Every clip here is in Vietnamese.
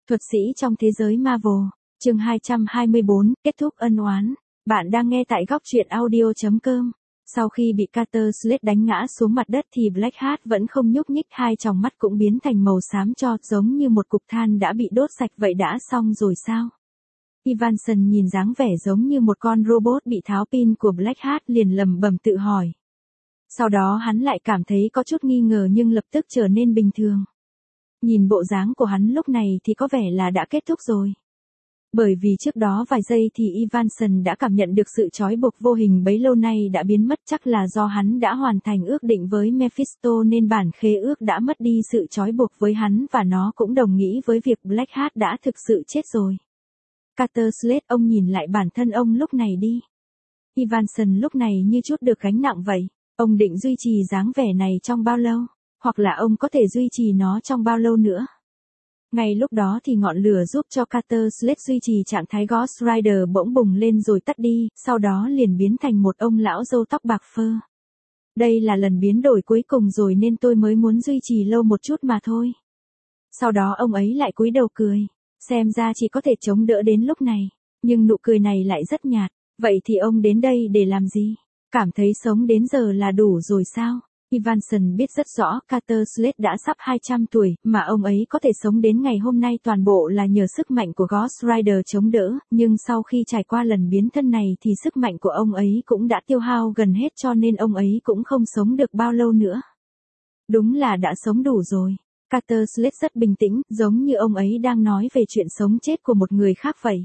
Thuật sĩ trong thế giới Marvel, chương 224, kết thúc ân oán. Bạn đang nghe tại góc truyện audio.com. Sau khi bị Carter Slade đánh ngã xuống mặt đất thì Blackheart vẫn không nhúc nhích, hai tròng mắt cũng biến thành màu xám cho, giống như một cục than đã bị đốt sạch. Vậy đã xong rồi sao? Evanson nhìn dáng vẻ giống như một con robot bị tháo pin của Blackheart liền lẩm bẩm tự hỏi. Sau đó hắn lại cảm thấy có chút nghi ngờ nhưng lập tức trở nên bình thường. Nhìn bộ dáng của hắn lúc này thì có vẻ là đã kết thúc rồi. Bởi vì trước đó vài giây thì Evanson đã cảm nhận được sự trói buộc vô hình bấy lâu nay đã biến mất, chắc là do hắn đã hoàn thành ước định với Mephisto nên bản khế ước đã mất đi sự trói buộc với hắn và nó cũng đồng nghĩa với việc Blackheart đã thực sự chết rồi. Carter Slade, ông nhìn lại bản thân ông lúc này đi. Evanson lúc này như chút được gánh nặng vậy. Ông định duy trì dáng vẻ này trong bao lâu? Hoặc là ông có thể duy trì nó trong bao lâu nữa? Ngay lúc đó thì ngọn lửa giúp cho Carter Slade duy trì trạng thái Ghost Rider bỗng bùng lên rồi tắt đi, sau đó liền biến thành một ông lão râu tóc bạc phơ. Đây là lần biến đổi cuối cùng rồi nên tôi mới muốn duy trì lâu một chút mà thôi. Sau đó ông ấy lại cúi đầu cười, xem ra chỉ có thể chống đỡ đến lúc này, nhưng nụ cười này lại rất nhạt. Vậy thì ông đến đây để làm gì? Cảm thấy sống đến giờ là đủ rồi sao? Evanson biết rất rõ Carter Slade đã sắp 200 tuổi, mà ông ấy có thể sống đến ngày hôm nay toàn bộ là nhờ sức mạnh của Ghost Rider chống đỡ, nhưng sau khi trải qua lần biến thân này thì sức mạnh của ông ấy cũng đã tiêu hao gần hết cho nên ông ấy cũng không sống được bao lâu nữa. Đúng là đã sống đủ rồi. Carter Slade rất bình tĩnh, giống như ông ấy đang nói về chuyện sống chết của một người khác vậy.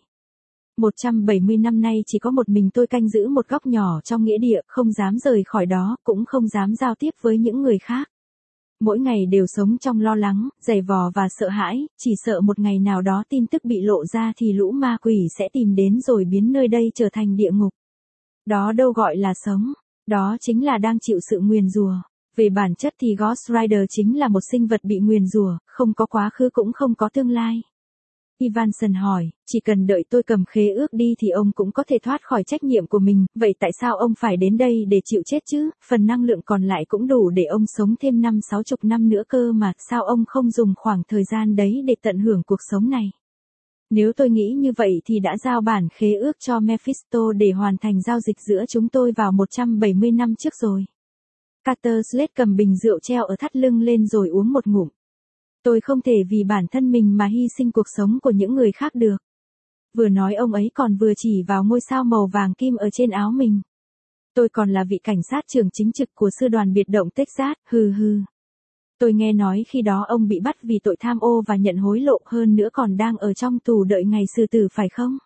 170 năm nay chỉ có một mình tôi canh giữ một góc nhỏ trong nghĩa địa, không dám rời khỏi đó, cũng không dám giao tiếp với những người khác. Mỗi ngày đều sống trong lo lắng, giày vò và sợ hãi, chỉ sợ một ngày nào đó tin tức bị lộ ra thì lũ ma quỷ sẽ tìm đến rồi biến nơi đây trở thành địa ngục. Đó đâu gọi là sống, đó chính là đang chịu sự nguyền rủa. Về bản chất thì Ghost Rider chính là một sinh vật bị nguyền rủa, không có quá khứ cũng không có tương lai. Evanson hỏi, chỉ cần đợi tôi cầm khế ước đi thì ông cũng có thể thoát khỏi trách nhiệm của mình, vậy tại sao ông phải đến đây để chịu chết chứ? Phần năng lượng còn lại cũng đủ để ông sống thêm 50-60 năm nữa cơ mà, sao ông không dùng khoảng thời gian đấy để tận hưởng cuộc sống này? Nếu tôi nghĩ như vậy thì đã giao bản khế ước cho Mephisto để hoàn thành giao dịch giữa chúng tôi vào 170 năm trước rồi. Carter Slade cầm bình rượu treo ở thắt lưng lên rồi uống một ngụm. Tôi không thể vì bản thân mình mà hy sinh cuộc sống của những người khác được. Vừa nói ông ấy còn vừa chỉ vào ngôi sao màu vàng kim ở trên áo mình. Tôi còn là vị cảnh sát trưởng chính trực của sư đoàn biệt động Texas, hừ hừ. Tôi nghe nói khi đó ông bị bắt vì tội tham ô và nhận hối lộ, hơn nữa còn đang ở trong tù đợi ngày xử tử phải không?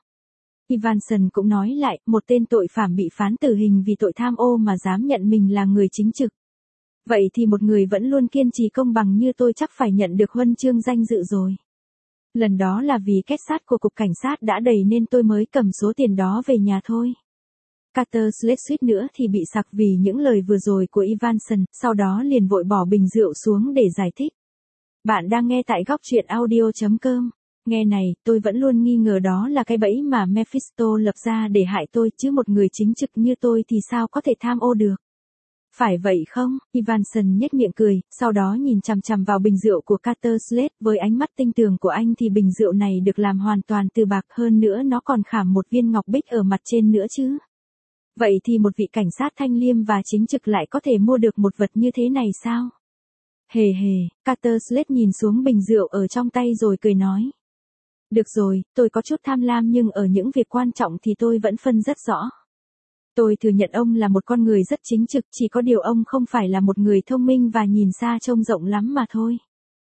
Evanson cũng nói lại, một tên tội phạm bị phán tử hình vì tội tham ô mà dám nhận mình là người chính trực. Vậy thì một người vẫn luôn kiên trì công bằng như tôi chắc phải nhận được huân chương danh dự rồi. Lần đó là vì kết sắt của cục cảnh sát đã đầy nên tôi mới cầm số tiền đó về nhà thôi. Carter Slade suýt nữa thì bị sặc vì những lời vừa rồi của Evanson, sau đó liền vội bỏ bình rượu xuống để giải thích. Bạn đang nghe tại góc truyện audio.com. Nghe này, tôi vẫn luôn nghi ngờ đó là cái bẫy mà Mephisto lập ra để hại tôi, chứ một người chính trực như tôi thì sao có thể tham ô được. Phải vậy không? Evanson nhếch miệng cười, sau đó nhìn chằm chằm vào bình rượu của Carter Slade, với ánh mắt tinh tường của anh thì bình rượu này được làm hoàn toàn từ bạc, hơn nữa nó còn khảm một viên ngọc bích ở mặt trên nữa chứ. Vậy thì một vị cảnh sát thanh liêm và chính trực lại có thể mua được một vật như thế này sao? Hề hề, Carter Slade nhìn xuống bình rượu ở trong tay rồi cười nói. Được rồi, tôi có chút tham lam nhưng ở những việc quan trọng thì tôi vẫn phân rất rõ. Tôi thừa nhận ông là một con người rất chính trực, chỉ có điều ông không phải là một người thông minh và nhìn xa trông rộng lắm mà thôi.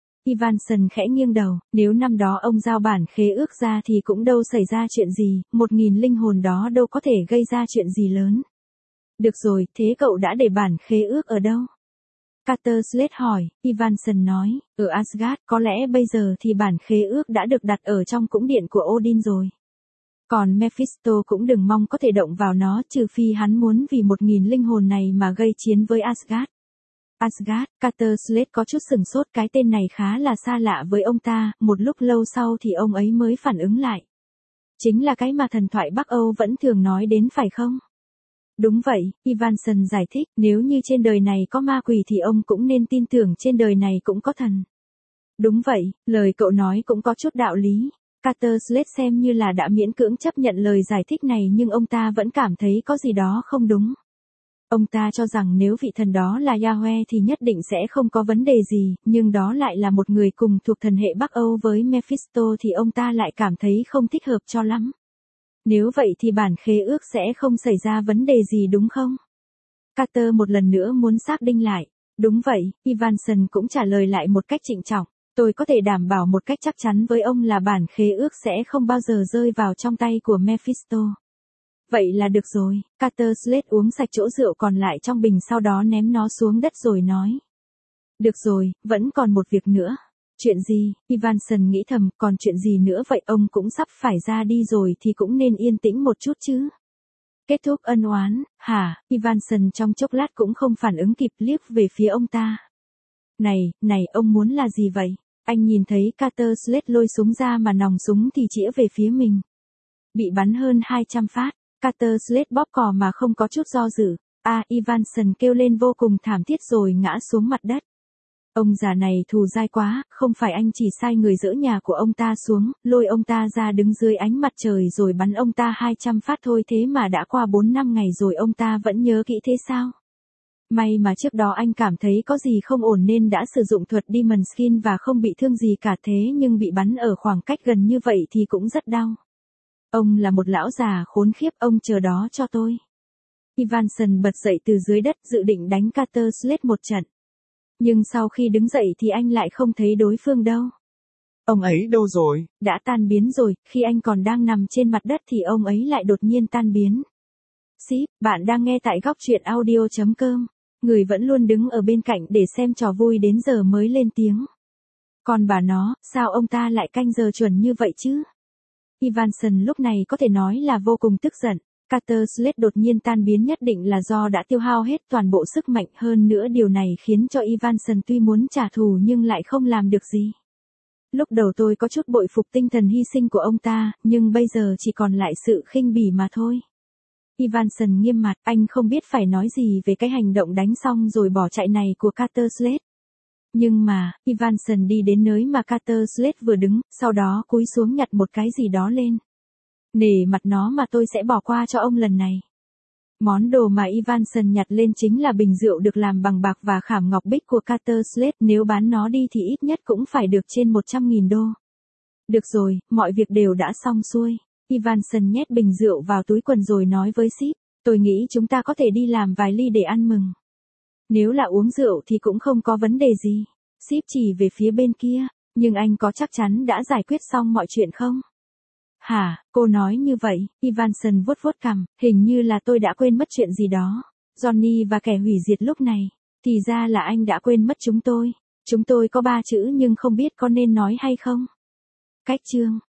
Evanson khẽ nghiêng đầu, nếu năm đó ông giao bản khế ước ra thì cũng đâu xảy ra chuyện gì, 1000 linh hồn đó đâu có thể gây ra chuyện gì lớn. Được rồi, thế cậu đã để bản khế ước ở đâu? Carter Slade hỏi, Evanson nói, ở Asgard, có lẽ bây giờ thì bản khế ước đã được đặt ở trong cung điện của Odin rồi. Còn Mephisto cũng đừng mong có thể động vào nó, trừ phi hắn muốn vì 1000 linh hồn này mà gây chiến với Asgard. Asgard, Carter Slade có chút sửng sốt, cái tên này khá là xa lạ với ông ta, một lúc lâu sau thì ông ấy mới phản ứng lại. Chính là cái mà thần thoại Bắc Âu vẫn thường nói đến phải không? Đúng vậy, Evanson giải thích, nếu như trên đời này có ma quỷ thì ông cũng nên tin tưởng trên đời này cũng có thần. Đúng vậy, lời cậu nói cũng có chút đạo lý. Carter Slade xem như là đã miễn cưỡng chấp nhận lời giải thích này nhưng ông ta vẫn cảm thấy có gì đó không đúng. Ông ta cho rằng nếu vị thần đó là Yahweh thì nhất định sẽ không có vấn đề gì, nhưng đó lại là một người cùng thuộc thần hệ Bắc Âu với Mephisto thì ông ta lại cảm thấy không thích hợp cho lắm. Nếu vậy thì bản khế ước sẽ không xảy ra vấn đề gì đúng không? Carter một lần nữa muốn xác định lại. Đúng vậy, Ivanson cũng trả lời lại một cách trịnh trọng. Tôi có thể đảm bảo một cách chắc chắn với ông là bản khế ước sẽ không bao giờ rơi vào trong tay của Mephisto. Vậy là được rồi, Carter Slade uống sạch chỗ rượu còn lại trong bình sau đó ném nó xuống đất rồi nói. Được rồi, vẫn còn một việc nữa. Chuyện gì? Ivanson nghĩ thầm, còn chuyện gì nữa vậy, ông cũng sắp phải ra đi rồi thì cũng nên yên tĩnh một chút chứ. Kết thúc ân oán, hả? Ivanson trong chốc lát cũng không phản ứng kịp liếc về phía ông ta. Này, ông muốn là gì vậy? Anh nhìn thấy Carter Slade lôi súng ra mà nòng súng thì chĩa về phía mình. Bị bắn hơn 200 phát, Carter Slade bóp cò mà không có chút do dự. Ivanson kêu lên vô cùng thảm thiết rồi ngã xuống mặt đất. Ông già này thù dai quá, không phải anh chỉ sai người dỡ nhà của ông ta xuống, lôi ông ta ra đứng dưới ánh mặt trời rồi bắn ông ta 200 phát thôi, thế mà đã qua 4-5 ngày rồi ông ta vẫn nhớ kỹ thế sao? May mà trước đó anh cảm thấy có gì không ổn nên đã sử dụng thuật Demon Skin và không bị thương gì cả, thế nhưng bị bắn ở khoảng cách gần như vậy thì cũng rất đau. Ông là một lão già khốn khiếp, ông chờ đó cho tôi. Ivanson bật dậy từ dưới đất dự định đánh Carter Slade một trận. Nhưng sau khi đứng dậy thì anh lại không thấy đối phương đâu. Ông ấy đâu rồi? Đã tan biến rồi, khi anh còn đang nằm trên mặt đất thì ông ấy lại đột nhiên tan biến. Ship, bạn đang nghe tại góc truyện audio.com. Người vẫn luôn đứng ở bên cạnh để xem trò vui đến giờ mới lên tiếng. Còn bà nó, sao ông ta lại canh giờ chuẩn như vậy chứ? Ivanson lúc này có thể nói là vô cùng tức giận. Carter Slade đột nhiên tan biến nhất định là do đã tiêu hao hết toàn bộ sức mạnh, hơn nữa điều này khiến cho Ivanson tuy muốn trả thù nhưng lại không làm được gì. Lúc đầu tôi có chút bội phục tinh thần hy sinh của ông ta, nhưng bây giờ chỉ còn lại sự khinh bỉ mà thôi. Ivanson nghiêm mặt, anh không biết phải nói gì về cái hành động đánh xong rồi bỏ chạy này của Carter Slade. Nhưng mà, Ivanson đi đến nơi mà Carter Slade vừa đứng, sau đó cúi xuống nhặt một cái gì đó lên. Nể mặt nó mà tôi sẽ bỏ qua cho ông lần này. Món đồ mà Ivanson nhặt lên chính là bình rượu được làm bằng bạc và khảm ngọc bích của Carter Slade, nếu bán nó đi thì ít nhất cũng phải được trên 100.000 đô. Được rồi, mọi việc đều đã xong xuôi. Ivanson nhét bình rượu vào túi quần rồi nói với Ship, tôi nghĩ chúng ta có thể đi làm vài ly để ăn mừng. Nếu là uống rượu thì cũng không có vấn đề gì. Ship chỉ về phía bên kia, nhưng anh có chắc chắn đã giải quyết xong mọi chuyện không? Hả, cô nói như vậy, Ivanson vuốt vuốt cằm, hình như là tôi đã quên mất chuyện gì đó. Johnny và kẻ hủy diệt lúc này, thì ra là anh đã quên mất chúng tôi. Chúng tôi có 3 chữ nhưng không biết có nên nói hay không. Cách chương.